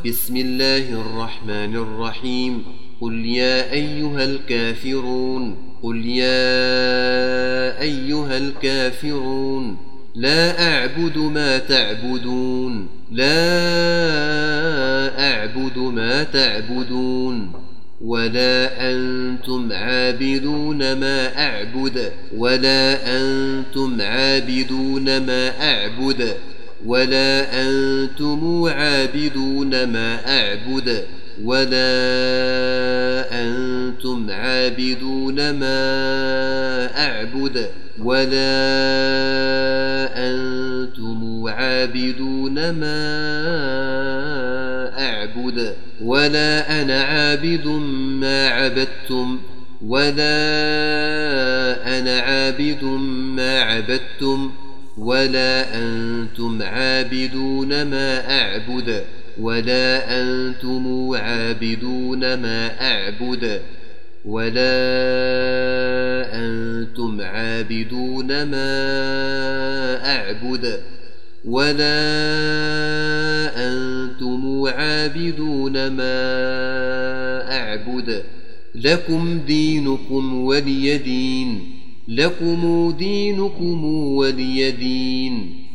بسم الله الرحمن الرحيم. قل يا أيها الكافرون قل يا أيها الكافرون لا أعبد ما تعبدون لا أعبد ما تعبدون ولا أنتم عابدون ما أعبد ولا أنتم عابدون ما أعبد ولا أنتم عابدون ما أعبد ولا أنتم عابدون ما أعبد ولا أنتم عابدون ما أعبد ولا أنا عابد ما عبدتم ولا أنا عابد ما عبدتم ولا أنتم عابدون ما أعبد ولا أنتم عابدون ما أعبد ولا أنتم عابدون ما أعبد ولا أنتم عابدون ما أعبد لكم دينكم ولي دين لكم دينكم ولي دين.